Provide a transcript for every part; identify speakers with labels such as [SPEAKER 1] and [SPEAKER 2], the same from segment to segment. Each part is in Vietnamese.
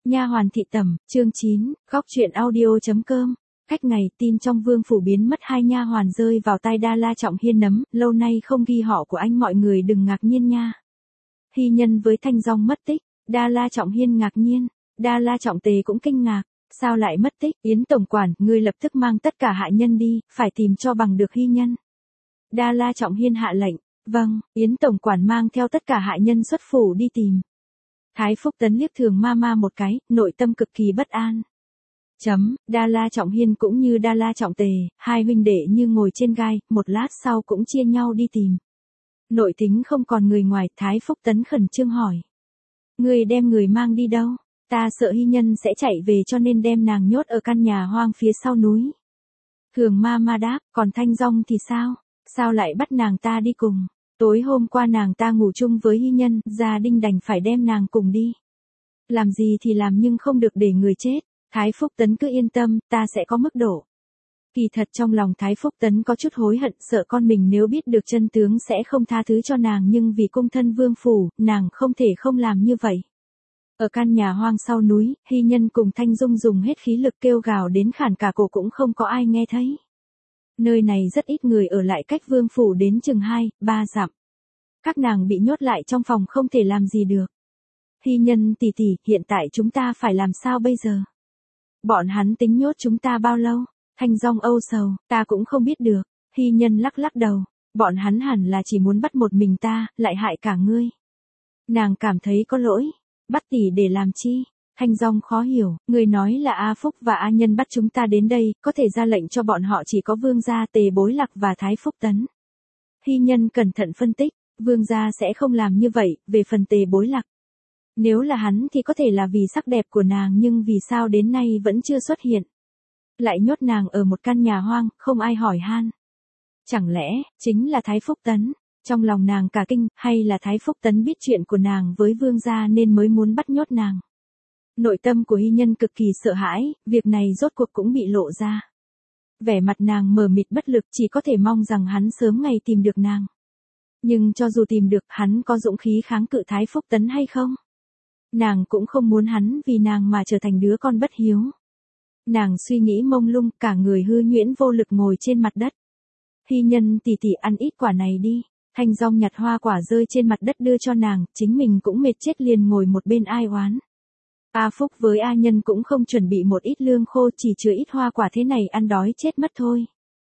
[SPEAKER 1] Nha hoàn thị tẩm, chương 9, góc truyện audio.com. Cách ngày tin trong vương phủ biến mất hai nha hoàn rơi vào tay Đa La Trọng Hiên nấm, lâu nay không ghi họ của anh mọi người đừng ngạc nhiên nha. Hy Nhân với Thanh Dong mất tích, Đa La Trọng Hiên ngạc nhiên, Đa La Trọng Tề cũng kinh ngạc, sao lại mất tích, Yến tổng quản, ngươi lập tức mang tất cả hạ nhân đi, phải tìm cho bằng được Hy Nhân. Đa La Trọng Hiên hạ lệnh, vâng, Yến tổng quản mang theo tất cả hạ nhân xuất phủ đi tìm. Thái Phúc Tấn liếc Thường Mama một cái, nội tâm cực kỳ bất an. Đa La Trọng Hiên cũng như Đa La Trọng Tề, hai huynh đệ như ngồi trên gai, một lát sau cũng chia nhau đi tìm. Nội tính không còn người ngoài, Thái Phúc Tấn khẩn trương hỏi. Người đem người mang đi đâu? Ta sợ Hy Nhân sẽ chạy về cho nên đem nàng nhốt ở căn nhà hoang phía sau núi. Thường Mama đáp, còn Thanh Dong thì sao? Sao lại bắt nàng ta đi cùng? Tối hôm qua nàng ta ngủ chung với Hy Nhân, gia đình đành phải đem nàng cùng đi. Làm gì thì làm nhưng không được để người chết. Thái Phúc Tấn cứ yên tâm, ta sẽ có mức độ. Kỳ thật trong lòng Thái Phúc Tấn có chút hối hận, sợ con mình nếu biết được chân tướng sẽ không tha thứ cho nàng, nhưng vì cung thân vương phủ, nàng không thể không làm như vậy. Ở căn nhà hoang sau núi, Hy Nhân cùng Thanh Dung dùng hết khí lực kêu gào đến khản cả cổ cũng không có ai nghe thấy. Nơi này rất ít người ở lại, cách vương phủ đến chừng 2-3 dặm. Các nàng bị nhốt lại trong phòng không thể làm gì được. Hy Nhân tỷ tỷ, hiện tại chúng ta phải làm sao bây giờ? Bọn hắn tính nhốt chúng ta bao lâu? Thanh Dong âu sầu, ta cũng không biết được. Hy Nhân lắc lắc đầu, bọn hắn hẳn là chỉ muốn bắt một mình ta, lại hại cả ngươi. Nàng cảm thấy có lỗi, bắt tỷ để làm chi? Thanh Dong khó hiểu, người nói là A Phúc và A Nhân bắt chúng ta đến đây, có thể ra lệnh cho bọn họ chỉ có Vương gia, Tề Bối Lạc và Thái Phúc Tấn. Hy Nhân cẩn thận phân tích, Vương gia sẽ không làm như vậy, về phần Tề Bối Lạc. Nếu là hắn thì có thể là vì sắc đẹp của nàng, nhưng vì sao đến nay vẫn chưa xuất hiện. Lại nhốt nàng ở một căn nhà hoang, không ai hỏi han. Chẳng lẽ, chính là Thái Phúc Tấn? Trong lòng nàng cả kinh, hay là Thái Phúc Tấn biết chuyện của nàng với Vương gia nên mới muốn bắt nhốt nàng. Nội tâm của Hy Nhân cực kỳ sợ hãi, việc này rốt cuộc cũng bị lộ ra. Vẻ mặt nàng mờ mịt bất lực, chỉ có thể mong rằng hắn sớm ngày tìm được nàng. Nhưng cho dù tìm được, hắn có dũng khí kháng cự Thái Phúc Tấn hay không? Nàng cũng không muốn hắn vì nàng mà trở thành đứa con bất hiếu. Nàng suy nghĩ mông lung, cả người hư nhuyễn vô lực ngồi trên mặt đất. Hy Nhân tỷ tỷ ăn ít quả này đi. Thanh Dong nhặt hoa quả rơi trên mặt đất đưa cho nàng, chính mình cũng mệt chết liền ngồi một bên ai oán. A Phúc với A Nhân cũng không chuẩn bị một ít lương khô, chỉ chứa ít hoa quả, thế này ăn đói chết mất thôi.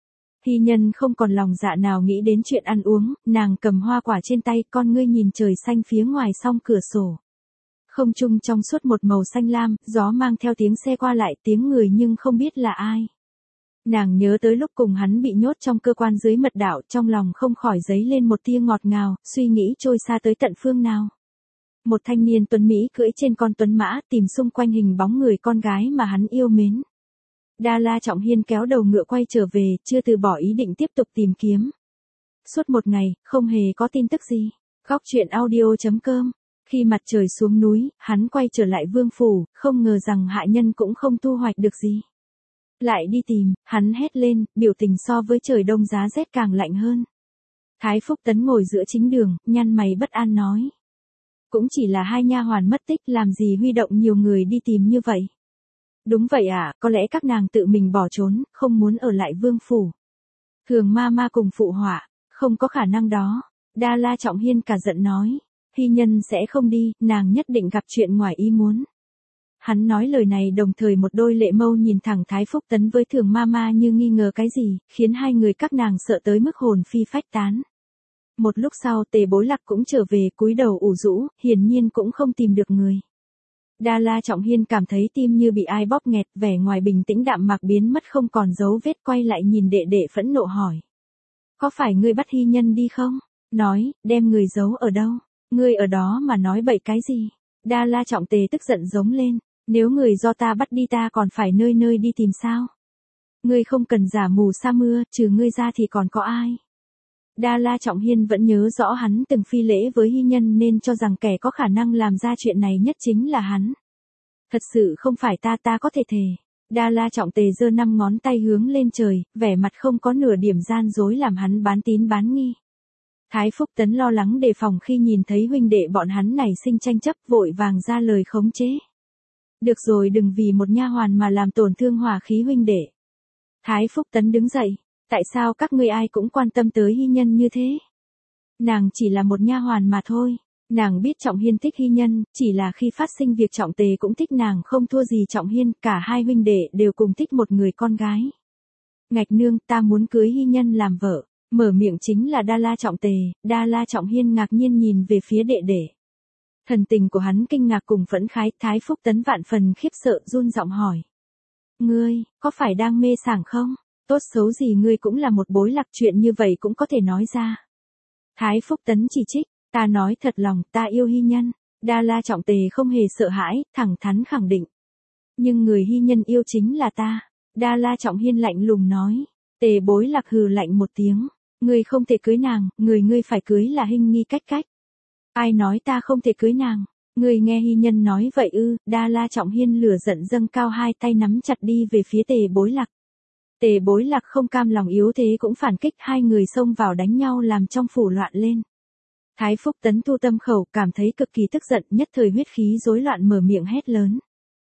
[SPEAKER 1] Hy Nhân không còn lòng dạ nào nghĩ đến chuyện ăn uống, nàng cầm hoa quả trên tay, con ngươi nhìn trời xanh phía ngoài song cửa sổ. Không trung trong suốt một màu xanh lam, gió mang theo tiếng xe qua lại, tiếng người nhưng không biết là ai. Nàng nhớ tới lúc cùng hắn bị nhốt trong cơ quan dưới mật đạo, trong lòng không khỏi dấy lên một tia ngọt ngào, suy nghĩ trôi xa tới tận phương nào. Một thanh niên tuấn Mỹ cưỡi trên con tuấn mã, tìm xung quanh hình bóng người con gái mà hắn yêu mến. Đa La Trọng Hiên kéo đầu ngựa quay trở về, chưa từ bỏ ý định tiếp tục tìm kiếm. Suốt một ngày, không hề có tin tức gì. Góc truyện audio.com. Khi mặt trời xuống núi, hắn quay trở lại vương phủ, không ngờ rằng hạ nhân cũng không thu hoạch được gì. Lại đi tìm, hắn hét lên, biểu tình so với trời đông giá rét càng lạnh hơn. Thái Phúc Tấn ngồi giữa chính đường, nhăn mày bất an nói. Cũng chỉ là hai nha hoàn mất tích, làm gì huy động nhiều người đi tìm như vậy. Đúng vậy ạ, có lẽ các nàng tự mình bỏ trốn, không muốn ở lại vương phủ. Thường Mama cùng phụ họa, không có khả năng đó. Đa La Trọng Hiên cả giận nói. Hy Nhân sẽ không đi, nàng nhất định gặp chuyện ngoài ý muốn. Hắn nói lời này đồng thời một đôi lệ mâu nhìn thẳng Thái Phúc Tấn với Thường Mama như nghi ngờ cái gì, khiến hai người các nàng sợ tới mức hồn phi phách tán. Một lúc sau Tề Bối Lạc cũng trở về, cúi đầu ủ rũ, hiển nhiên cũng không tìm được người. Đa La Trọng Hiên cảm thấy tim như bị ai bóp nghẹt, vẻ ngoài bình tĩnh đạm mạc biến mất không còn dấu vết, quay lại nhìn đệ đệ phẫn nộ hỏi. Có phải ngươi bắt Hy Nhân đi không? Nói, đem người giấu ở đâu? Ngươi ở đó mà nói bậy cái gì? Đa La Trọng Tề tức giận giống lên. Nếu người do ta bắt đi ta còn phải nơi nơi đi tìm sao? Ngươi không cần giả mù sa mưa, trừ ngươi ra thì còn có ai? Đa La Trọng Hiên vẫn nhớ rõ hắn từng phi lễ với Hy Nhân nên cho rằng kẻ có khả năng làm ra chuyện này nhất chính là hắn. Thật sự không phải ta có thể thề. Đa La Trọng Tề giơ 5 ngón tay hướng lên trời, vẻ mặt không có nửa điểm gian dối làm hắn bán tín bán nghi. Thái Phúc Tấn lo lắng đề phòng khi nhìn thấy huynh đệ bọn hắn nảy sinh tranh chấp, vội vàng ra lời khống chế. Được rồi, đừng vì một nha hoàn mà làm tổn thương hòa khí huynh đệ. Thái Phúc Tấn đứng dậy. Tại sao các ngươi ai cũng quan tâm tới Hy Nhân như thế? Nàng chỉ là một nha hoàn mà thôi. Nàng biết Trọng Hiên thích Hy Nhân, chỉ là khi phát sinh việc Trọng Tề cũng thích nàng không thua gì Trọng Hiên, cả hai huynh đệ đều cùng thích một người con gái. Ngạch nương, ta muốn cưới Hy Nhân làm vợ. Mở miệng chính là Đa La Trọng Tề. Đa La Trọng Hiên ngạc nhiên nhìn về phía đệ đệ. Thần tình của hắn kinh ngạc cùng phẫn khái. Thái Phúc Tấn vạn phần khiếp sợ run giọng hỏi. Ngươi, có phải đang mê sảng không? Tốt xấu gì ngươi cũng là một bối lạc, chuyện như vậy cũng có thể nói ra. Thái Phúc Tấn chỉ trích. Ta nói thật lòng, ta yêu Hy Nhân. Đa La Trọng Tề không hề sợ hãi, thẳng thắn khẳng định. Nhưng người Hy Nhân yêu chính là ta. Đa La Trọng Hiên lạnh lùng nói. Tề bối lạc hừ lạnh một tiếng. Ngươi không thể cưới nàng, người ngươi phải cưới là Hinh Nghi Cách Cách. Ai nói ta không thể cưới nàng? Ngươi nghe Hy Nhân nói vậy ư? Đa La Trọng Hiên lửa giận dâng cao, hai tay nắm chặt đi về phía Tề bối lạc. Tề bối lạc không cam lòng yếu thế cũng phản kích, hai người xông vào đánh nhau làm trong phủ loạn lên. Thái Phúc Tấn thu tâm khẩu, cảm thấy cực kỳ tức giận, nhất thời huyết khí rối loạn mở miệng hét lớn.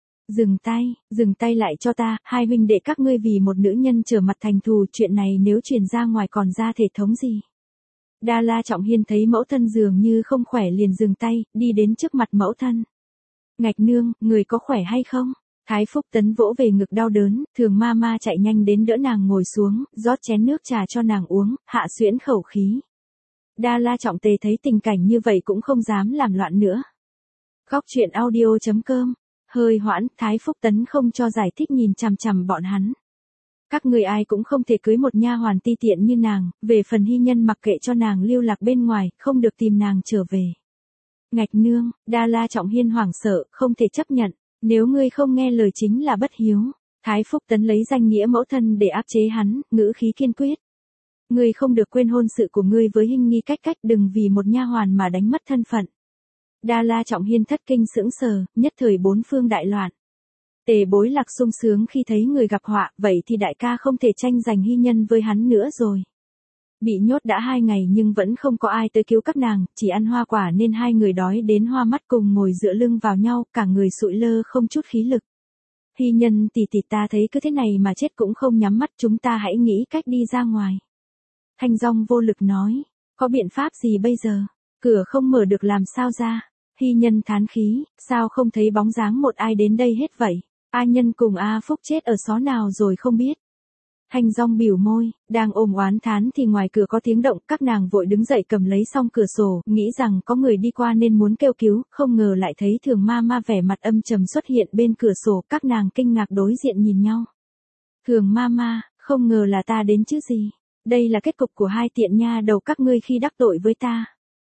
[SPEAKER 1] Dừng tay lại cho ta, hai huynh đệ các ngươi vì một nữ nhân trở mặt thành thù, chuyện này nếu truyền ra ngoài còn ra thể thống gì. Đa La Trọng Hiên thấy mẫu thân dường như không khỏe liền dừng tay, đi đến trước mặt mẫu thân. Ngạch nương, người có khỏe hay không? Thái Phúc Tấn vỗ về ngực đau đớn, Thường ma ma chạy nhanh đến đỡ nàng ngồi xuống, rót chén nước trà cho nàng uống, hạ xuyễn khẩu khí. Đa La Trọng Tề thấy tình cảnh như vậy cũng không dám làm loạn nữa. Góc truyện audio.com. Hơi hoãn, Thái Phúc Tấn không cho giải thích nhìn chằm chằm bọn hắn. Các người ai cũng không thể cưới một nha hoàn ti tiện như nàng, về phần Hy Nhân mặc kệ cho nàng lưu lạc bên ngoài, không được tìm nàng trở về. Ngạch nương, Đa La Trọng Hiên hoảng sợ, không thể chấp nhận, nếu ngươi không nghe lời chính là bất hiếu. Thái Phúc Tấn lấy danh nghĩa mẫu thân để áp chế hắn, ngữ khí kiên quyết. Ngươi không được quên hôn sự của ngươi với Hinh Nghi Cách Cách, đừng vì một nha hoàn mà đánh mất thân phận. Đa La Trọng Hiên thất kinh sững sờ, nhất thời bốn phương đại loạn. Tề bối lạc sung sướng khi thấy người gặp họa, vậy thì đại ca không thể tranh giành Hy Nhân với hắn nữa rồi. Bị nhốt đã 2 ngày nhưng vẫn không có ai tới cứu các nàng, chỉ ăn hoa quả nên hai người đói đến hoa mắt cùng ngồi dựa lưng vào nhau, cả người sụi lơ không chút khí lực. Hy Nhân tỷ tỷ, ta thấy cứ thế này mà chết cũng không nhắm mắt, chúng ta hãy nghĩ cách đi ra ngoài. Thanh Dong vô lực nói, có biện pháp gì bây giờ? Cửa không mở được làm sao ra? Hy Nhân thán khí, sao không thấy bóng dáng một ai đến đây hết vậy? A Nhân cùng A Phúc chết ở xó nào rồi không biết. Thanh Dong bỉu môi, đang ôm oán thán thì ngoài cửa có tiếng động, các nàng vội đứng dậy cầm lấy song cửa sổ, nghĩ rằng có người đi qua nên muốn kêu cứu, không ngờ lại thấy Thường ma ma vẻ mặt âm trầm xuất hiện bên cửa sổ, các nàng kinh ngạc đối diện nhìn nhau. Thường ma ma, không ngờ là ta đến chứ gì. Đây là kết cục của hai tiện nha đầu các ngươi khi đắc tội với ta.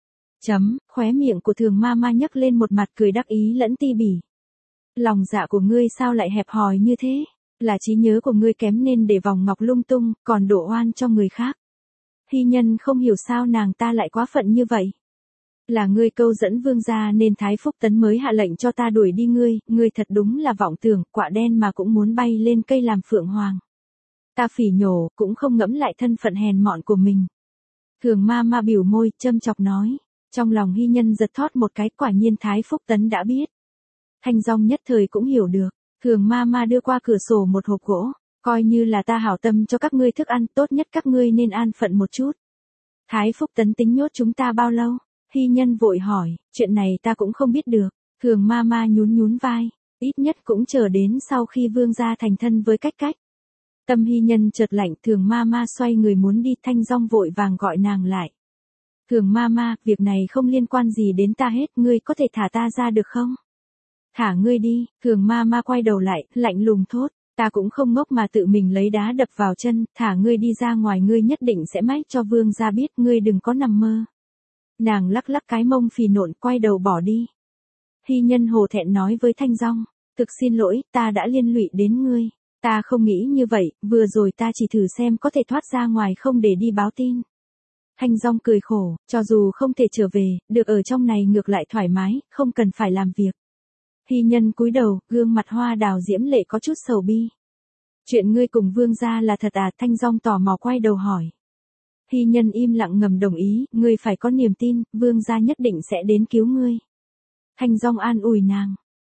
[SPEAKER 1] Khóe miệng của Thường ma ma nhấc lên một mặt cười đắc ý lẫn ti bỉ. Lòng dạ của ngươi sao lại hẹp hòi như thế? Là trí nhớ của ngươi kém nên để vòng ngọc lung tung, còn đổ oan cho người khác. Hy Nhân không hiểu sao nàng ta lại quá phận như vậy. Là ngươi câu dẫn vương gia nên Thái Phúc Tấn mới hạ lệnh cho ta đuổi đi ngươi thật đúng là vọng tưởng, quạ đen mà cũng muốn bay lên cây làm phượng hoàng. Ta phỉ nhổ, cũng không ngẫm lại thân phận hèn mọn của mình. Thường ma ma biểu môi, châm chọc nói. Trong lòng Hy Nhân giật thót một cái, quả nhiên Thái Phúc Tấn đã biết. Thanh Dong nhất thời cũng hiểu được. Thường ma ma đưa qua cửa sổ một hộp gỗ, coi như là ta hảo tâm cho các ngươi thức ăn, tốt nhất các ngươi nên an phận một chút. Thái Phúc Tấn tính nhốt chúng ta bao lâu? Hy Nhân vội hỏi, chuyện này ta cũng không biết được. Thường ma ma nhún vai, ít nhất cũng chờ đến sau khi vương gia thành thân với Cách Cách. Tâm Hy Nhân chợt lạnh, Thường ma ma xoay người muốn đi, Thanh Dong vội vàng gọi nàng lại. Thường ma ma, việc này không liên quan gì đến ta hết, ngươi có thể thả ta ra được không? Thả ngươi đi, Thường ma ma quay đầu lại, lạnh lùng thốt, ta cũng không ngốc mà tự mình lấy đá đập vào chân, thả ngươi đi ra ngoài, ngươi nhất định sẽ mách cho vương gia biết, ngươi đừng có nằm mơ. Nàng lắc lắc cái mông phì nộn, quay đầu bỏ đi. Hy Nhân hổ thẹn nói với Thanh Dong, thực xin lỗi, ta đã liên lụy đến ngươi, ta không nghĩ như vậy, vừa rồi ta chỉ thử xem có thể thoát ra ngoài không để đi báo tin. Thanh Dong cười khổ, cho dù không thể trở về, được ở trong này ngược lại thoải mái, không cần phải làm việc. Hy Nhân cúi đầu, gương mặt hoa đào diễm lệ có chút sầu bi. Chuyện ngươi cùng vương gia là thật à? Thanh Dong tò mò quay đầu hỏi. Hy Nhân im lặng ngầm đồng ý, ngươi phải có niềm tin, vương gia nhất định sẽ đến cứu ngươi. Thanh Dong an ủi nàng,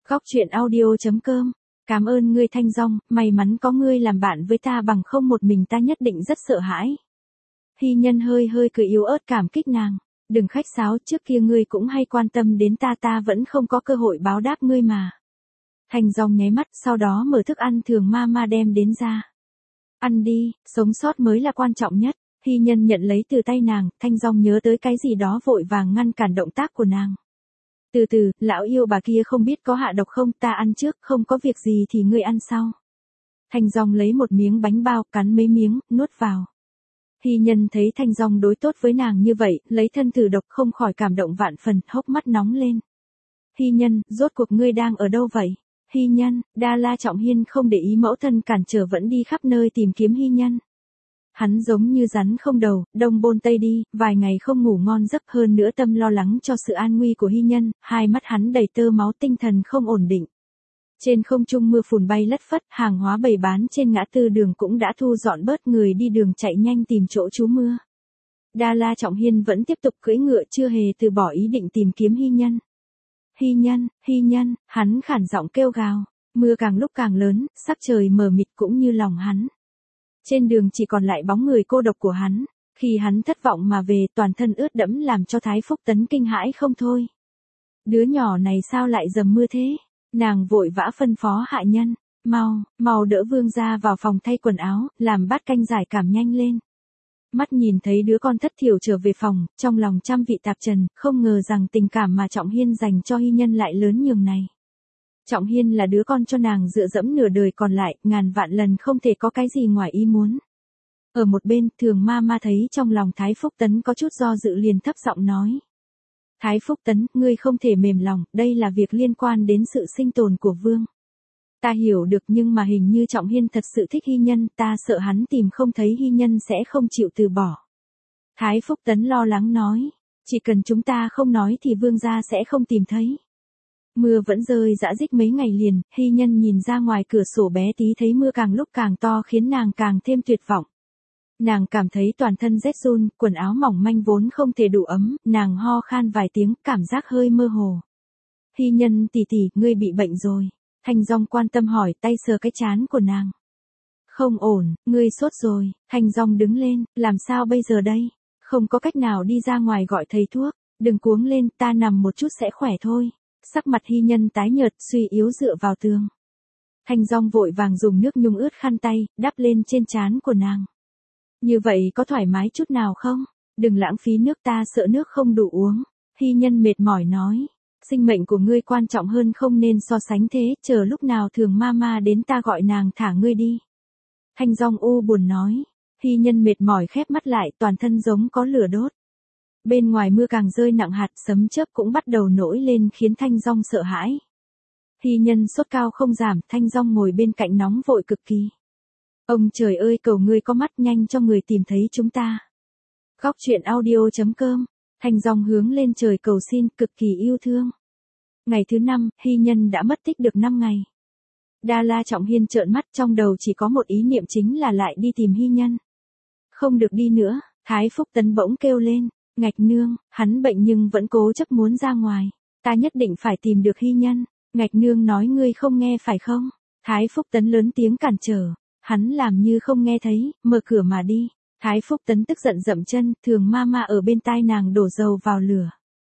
[SPEAKER 1] Góc truyện audio.com. Cảm ơn ngươi Thanh Dong, may mắn có ngươi làm bạn với ta, bằng không một mình ta nhất định rất sợ hãi. Hy Nhân hơi hơi cười yếu ớt cảm kích nàng. Đừng khách sáo, trước kia ngươi cũng hay quan tâm đến ta vẫn không có cơ hội báo đáp ngươi mà. Thanh Dong nháy mắt, sau đó mở thức ăn thường Mama đem đến ra. Ăn đi, sống sót mới là quan trọng nhất. Hy Nhân nhận lấy từ tay nàng, Thanh Dong nhớ tới cái gì đó vội vàng ngăn cản động tác của nàng. Từ từ, lão yêu bà kia không biết có hạ độc không, ta ăn trước, không có việc gì thì ngươi ăn sau. Thanh Dong lấy một miếng bánh bao, cắn mấy miếng, nuốt vào. Hy Nhân thấy Thanh Dong đối tốt với nàng như vậy, lấy thân thử độc không khỏi cảm động vạn phần, hốc mắt nóng lên. Hy Nhân, rốt cuộc ngươi đang ở đâu vậy? Hy Nhân, Đa La Trọng Hiên không để ý mẫu thân cản trở vẫn đi khắp nơi tìm kiếm Hy Nhân. Hắn giống như rắn không đầu, đông bôn tây đi, vài ngày không ngủ ngon giấc, hơn nữa tâm lo lắng cho sự an nguy của Hy Nhân, hai mắt hắn đầy tơ máu, tinh thần không ổn định. Trên không trung mưa phùn bay lất phất, hàng hóa bày bán trên ngã tư đường cũng đã thu dọn bớt, người đi đường chạy nhanh tìm chỗ trú mưa. Đa La Trọng Hiên vẫn tiếp tục cưỡi ngựa, chưa hề từ bỏ ý định tìm kiếm Hy Nhân. Hy Nhân, hắn khản giọng kêu gào, mưa càng lúc càng lớn, sắc trời mờ mịt cũng như lòng hắn. Trên đường chỉ còn lại bóng người cô độc của hắn, khi hắn thất vọng mà về, toàn thân ướt đẫm làm cho Thái Phúc Tấn kinh hãi không thôi. Đứa nhỏ này sao lại dầm mưa thế? Nàng vội vã phân phó hạ nhân, mau đỡ vương gia vào phòng thay quần áo, làm bát canh giải cảm nhanh lên. Mắt nhìn thấy đứa con thất thiểu trở về phòng, trong lòng trăm vị tạp trần, không ngờ rằng tình cảm mà Trọng Hiên dành cho Hy Nhân lại lớn nhường này. Trọng Hiên là đứa con cho nàng dựa dẫm nửa đời còn lại, ngàn vạn lần không thể có cái gì ngoài ý muốn. Ở một bên, thường Mama thấy trong lòng Thái Phúc Tấn có chút do dự liền thấp giọng nói. Thái Phúc Tấn, ngươi không thể mềm lòng, đây là việc liên quan đến sự sinh tồn của vương. Ta hiểu được, nhưng mà hình như Trọng Hiên thật sự thích Hy Nhân, ta sợ hắn tìm không thấy Hy Nhân sẽ không chịu từ bỏ. Thái Phúc Tấn lo lắng nói, chỉ cần chúng ta không nói thì vương gia sẽ không tìm thấy. Mưa vẫn rơi rã rích mấy ngày liền, Hy Nhân nhìn ra ngoài cửa sổ bé tí thấy mưa càng lúc càng to khiến nàng càng thêm tuyệt vọng. Nàng cảm thấy toàn thân rét run, quần áo mỏng manh vốn không thể đủ ấm, nàng ho khan vài tiếng, cảm giác hơi mơ hồ. Hy Nhân tỷ tỷ, ngươi bị bệnh rồi. Thanh Dong quan tâm hỏi, tay sờ cái trán của nàng. Không ổn, ngươi sốt rồi. Thanh Dong đứng lên, làm sao bây giờ đây? Không có cách nào đi ra ngoài gọi thầy thuốc. Đừng cuống lên, ta nằm một chút sẽ khỏe thôi. Sắc mặt Hy Nhân tái nhợt, suy yếu dựa vào tường. Thanh Dong vội vàng dùng nước nhung ướt khăn tay, đắp lên trên trán của nàng. Như vậy có thoải mái chút nào không? Đừng lãng phí nước, ta sợ nước không đủ uống. Hy Nhân mệt mỏi nói. Sinh mệnh của ngươi quan trọng hơn, không nên so sánh thế, chờ lúc nào thường Mama đến ta gọi nàng thả ngươi đi. Thanh Dong u buồn nói. Hy Nhân mệt mỏi khép mắt lại, toàn thân giống có lửa đốt. Bên ngoài mưa càng rơi nặng hạt, sấm chớp cũng bắt đầu nổi lên khiến Thanh Dong sợ hãi. Hy Nhân sốt cao không giảm, Thanh Dong ngồi bên cạnh nóng vội cực kỳ. Ông trời ơi, cầu ngươi có mắt, nhanh cho người tìm thấy chúng ta. Góc truyện audio.com. Thanh Dong hướng lên trời cầu xin, cực kỳ yêu thương. Ngày thứ 5, Hy Nhân đã mất tích được 5 ngày. Đa La Trọng Hiên trợn mắt, trong đầu chỉ có một ý niệm chính là lại đi tìm Hy Nhân. Không được đi nữa, Thái Phúc Tấn bỗng kêu lên, Ngạch nương, hắn bệnh nhưng vẫn cố chấp muốn ra ngoài. Ta nhất định phải tìm được Hy Nhân. Ngạch nương nói ngươi không nghe phải không? Thái Phúc Tấn lớn tiếng cản trở. Hắn làm như không nghe thấy, mở cửa mà đi. Thái Phúc Tấn tức giận dậm chân, thường Mama ở bên tai nàng đổ dầu vào lửa.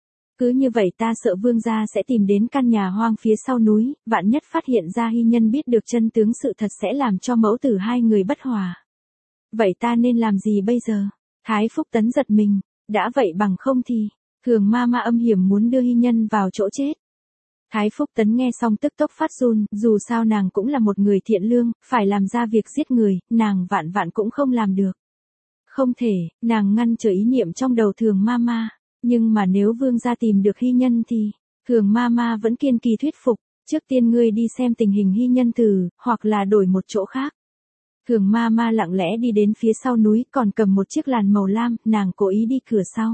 [SPEAKER 1] Cứ như vậy ta sợ vương gia sẽ tìm đến căn nhà hoang phía sau núi, vạn nhất phát hiện ra Hy Nhân biết được chân tướng sự thật sẽ làm cho mẫu tử hai người bất hòa. Vậy ta nên làm gì bây giờ? Thái Phúc Tấn giật mình, đã vậy bằng không thì, thường Mama âm hiểm muốn đưa Hy Nhân vào chỗ chết. Thái Phúc Tấn nghe xong tức tốc phát run, dù sao nàng cũng là một người thiện lương, phải làm ra việc giết người, nàng vạn vạn cũng không làm được. Không thể, nàng ngăn trở ý niệm trong đầu thường Mama. Nhưng mà nếu vương gia tìm được Hy Nhân thì, thường Mama vẫn kiên kỳ thuyết phục, trước tiên ngươi đi xem tình hình Hy Nhân từ, hoặc là đổi một chỗ khác. Thường Mama lặng lẽ đi đến phía sau núi, còn cầm một chiếc làn màu lam, nàng cố ý đi cửa sau.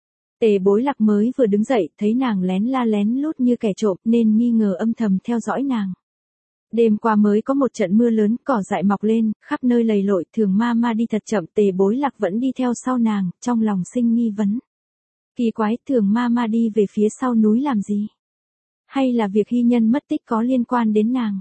[SPEAKER 1] Tề Bối Lạc mới vừa đứng dậy, thấy nàng lén la lén lút như kẻ trộm, nên nghi ngờ âm thầm theo dõi nàng. Đêm qua mới có một trận mưa lớn, cỏ dại mọc lên, khắp nơi lầy lội, thường Mama đi thật chậm, Tề Bối Lạc vẫn đi theo sau nàng, trong lòng sinh nghi vấn. Kỳ quái, thường Mama đi về phía sau núi làm gì? Hay là việc Hy Nhân mất tích có liên quan đến nàng?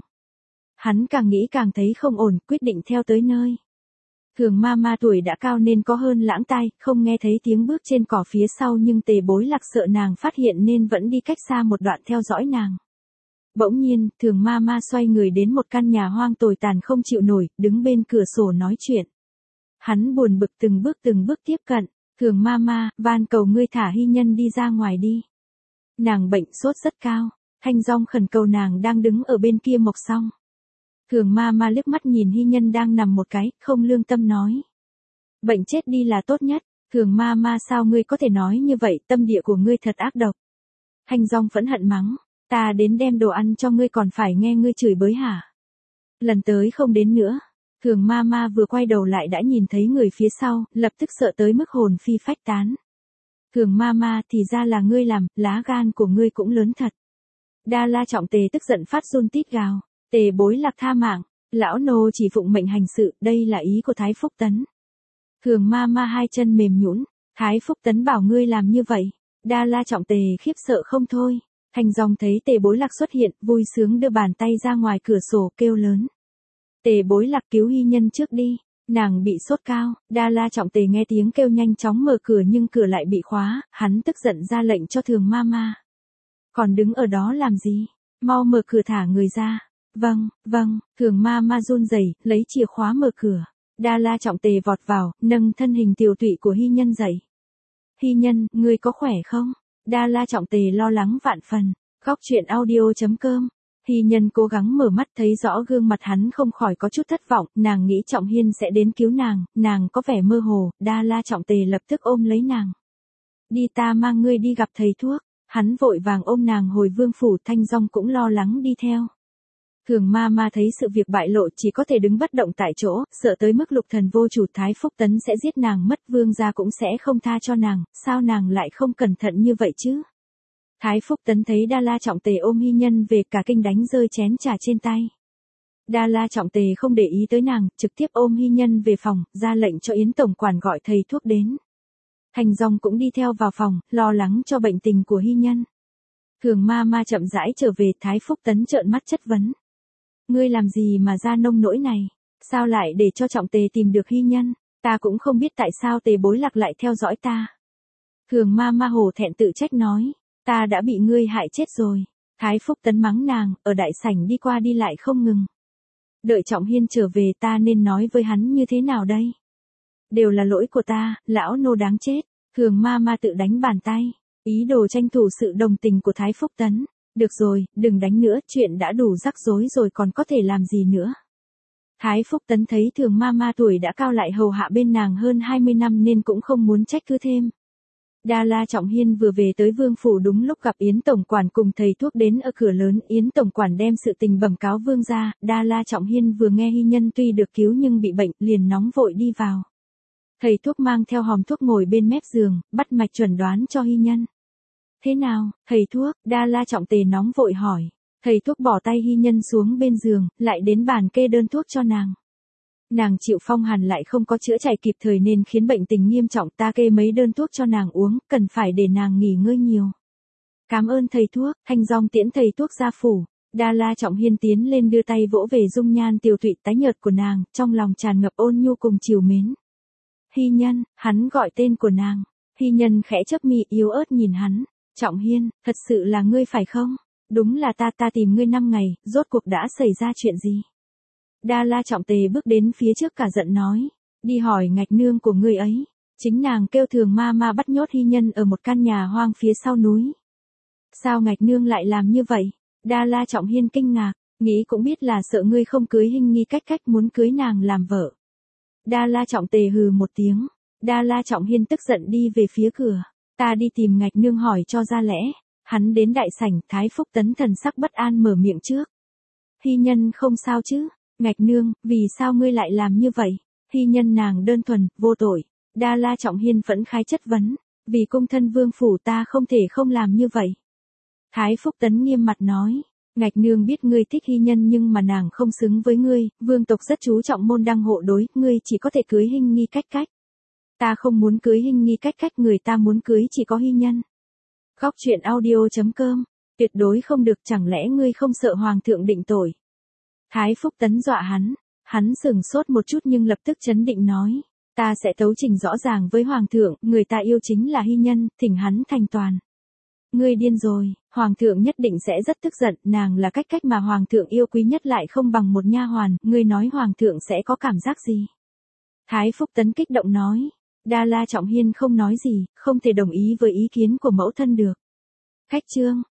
[SPEAKER 1] Hắn càng nghĩ càng thấy không ổn, quyết định theo tới nơi. Thường ma tuổi đã cao nên có hơn lãng tai, không nghe thấy tiếng bước trên cỏ phía sau, nhưng Tề Bối Lạc sợ nàng phát hiện nên vẫn đi cách xa một đoạn theo dõi nàng. Bỗng nhiên, Thường ma xoay người đến một căn nhà hoang tồi tàn không chịu nổi, đứng bên cửa sổ nói chuyện. Hắn buồn bực từng bước tiếp cận. Thường ma, van cầu ngươi thả Hy Nhân đi ra ngoài đi. Nàng bệnh sốt rất cao. Thanh Dong khẩn cầu nàng đang đứng ở bên kia Mộc Song. Thường ma liếc mắt nhìn Hy Nhân đang nằm một cái, không lương tâm nói. Bệnh chết đi là tốt nhất. Thường ma sao ngươi có thể nói như vậy, tâm địa của ngươi thật ác độc. Thanh Dong phẫn hận mắng. Ta đến đem đồ ăn cho ngươi còn phải nghe ngươi chửi bới hả? Lần tới không đến nữa. Thường ma vừa quay đầu lại đã nhìn thấy người phía sau, lập tức sợ tới mức hồn phi phách tán. Thường ma thì ra là ngươi làm, lá gan của ngươi cũng lớn thật. Đa La Trọng Tề tức giận phát run tít gào. Tề Bối Lạc tha mạng, lão nô chỉ phụng mệnh hành sự, đây là ý của Thái Phúc Tấn. Thường ma hai chân mềm nhũn. Thái Phúc Tấn bảo ngươi làm như vậy. Đa La Trọng Tề khiếp sợ không thôi. Thanh Dong thấy Tề Bối Lạc xuất hiện, vui sướng đưa bàn tay ra ngoài cửa sổ kêu lớn. Tề Bối Lạc cứu Hy Nhân trước đi, nàng bị sốt cao. Đa La Trọng Tề nghe tiếng kêu nhanh chóng mở cửa nhưng cửa lại bị khóa, hắn tức giận ra lệnh cho Thường ma. Còn đứng ở đó làm gì? Mau mở cửa thả người ra. Vâng, Thường ma run rẩy, lấy chìa khóa mở cửa. Đa La Trọng Tề vọt vào, nâng thân hình tiều tụy của Hy Nhân dậy. Hy Nhân, ngươi có khỏe không? Đa La Trọng Tề lo lắng vạn phần. Góc truyện audio.com. Hy Nhân cố gắng mở mắt thấy rõ gương mặt hắn không khỏi có chút thất vọng, nàng nghĩ Trọng Hiên sẽ đến cứu nàng có vẻ mơ hồ, Đa La Trọng Tề lập tức ôm lấy nàng. Đi, ta mang ngươi đi gặp thầy thuốc. Hắn vội vàng ôm nàng hồi vương phủ. Thanh Dong cũng lo lắng đi theo. Thường ma thấy sự việc bại lộ chỉ có thể đứng bất động tại chỗ, sợ tới mức Lục Thần vô chủ. Thái Phúc Tấn sẽ giết nàng mất, vương gia cũng sẽ không tha cho nàng, sao nàng lại không cẩn thận như vậy chứ? Thái Phúc Tấn thấy Đa La Trọng Tề ôm Hy Nhân về, cả kinh đánh rơi chén trà trên tay. Đa La Trọng Tề không để ý tới nàng, trực tiếp ôm Hy Nhân về phòng, ra lệnh cho Yến tổng quản gọi thầy thuốc đến. Thanh Dong cũng đi theo vào phòng, lo lắng cho bệnh tình của Hy Nhân. Thường ma chậm rãi trở về. Thái Phúc Tấn trợn mắt chất vấn. Ngươi làm gì mà ra nông nỗi này? Sao lại để cho Trọng Tề tìm được Hy Nhân? Ta cũng không biết tại sao Tề Bối Lạc lại theo dõi ta. Thường ma hổ thẹn tự trách nói. Ta đã bị ngươi hại chết rồi. Thái Phúc Tấn mắng nàng, ở đại sảnh đi qua đi lại không ngừng. Đợi Trọng Hiên trở về ta nên nói với hắn như thế nào đây? Đều là lỗi của ta, lão nô đáng chết. Thường ma tự đánh bàn tay. Ý đồ tranh thủ sự đồng tình của Thái Phúc Tấn. Được rồi, đừng đánh nữa, chuyện đã đủ rắc rối rồi còn có thể làm gì nữa. Thái Phúc Tấn thấy Thường ma tuổi đã cao lại hầu hạ bên nàng hơn 20 năm nên cũng không muốn trách cứ thêm. Đa La Trọng Hiên vừa về tới vương phủ đúng lúc gặp Yến tổng quản cùng thầy thuốc đến ở cửa lớn. Yến tổng quản đem sự tình bẩm cáo vương gia. Đa La Trọng Hiên vừa nghe Hy Nhân tuy được cứu nhưng bị bệnh, liền nóng vội đi vào. Thầy thuốc mang theo hòm thuốc ngồi bên mép giường, bắt mạch chuẩn đoán cho Hy Nhân. Thế nào, thầy thuốc? Đa La Trọng Tề nóng vội hỏi. Thầy thuốc bỏ tay Hy Nhân xuống bên giường, lại đến bàn kê đơn thuốc cho nàng. Nàng chịu phong hàn lại không có chữa chạy kịp thời nên khiến bệnh tình nghiêm trọng. Ta kê mấy đơn thuốc cho nàng uống, cần phải để nàng nghỉ ngơi nhiều. Cảm ơn thầy thuốc. Thanh Dong tiễn thầy thuốc ra phủ. Đa La Trọng Hiên tiến lên đưa tay vỗ về dung nhan tiều tụy tái nhợt của nàng, trong lòng tràn ngập ôn nhu cùng trìu mến. Hy Nhân, hắn gọi tên của nàng. Hy Nhân khẽ chớp mi yếu ớt nhìn hắn. Trọng Hiên, thật sự là ngươi phải không? Đúng là ta tìm ngươi 5 ngày, rốt cuộc đã xảy ra chuyện gì? Đa La Trọng Tề bước đến phía trước cả giận nói. Đi hỏi Ngạch nương của ngươi ấy. Chính nàng kêu Thường ma bắt nhốt Hy Nhân ở một căn nhà hoang phía sau núi. Sao Ngạch nương lại làm như vậy? Đa La Trọng Hiên kinh ngạc, nghĩ cũng biết là sợ ngươi không cưới Hinh Nghi cách muốn cưới nàng làm vợ. Đa La Trọng Tề hừ một tiếng. Đa La Trọng Hiên tức giận đi về phía cửa. Ta đi tìm Ngạch nương hỏi cho ra lẽ. Hắn đến đại sảnh. Thái Phúc Tấn thần sắc bất an mở miệng trước. Hy Nhân không sao chứ? Ngạch nương, vì sao ngươi lại làm như vậy? Hy Nhân nàng đơn thuần, vô tội. Đa La Trọng Hiên phẫn khai chất vấn. Vì cung thân vương phủ ta không thể không làm như vậy. Thái Phúc Tấn nghiêm mặt nói. Ngạch nương biết ngươi thích Hy Nhân nhưng mà nàng không xứng với ngươi, vương tộc rất chú trọng môn đăng hộ đối, ngươi chỉ có thể cưới Hinh Nghi cách. Ta không muốn cưới Hinh Nghi cách, người ta muốn cưới chỉ có Hy Nhân. Góc truyện audio.com Tuyệt đối không được, chẳng lẽ ngươi không sợ hoàng thượng định tội? Thái Phúc Tấn dọa hắn sửng sốt một chút nhưng lập tức chấn định nói. Ta sẽ tấu trình rõ ràng với hoàng thượng, người ta yêu chính là hy nhân, thỉnh hắn thành toàn. Ngươi điên rồi, hoàng thượng nhất định sẽ rất tức giận, nàng là cách mà hoàng thượng yêu quý nhất lại không bằng một nha hoàn, ngươi nói hoàng thượng sẽ có cảm giác gì? Thái Phúc Tấn kích động nói. Đa La Trọng Hiên không nói gì, không thể đồng ý với ý kiến của mẫu thân được. Khách chương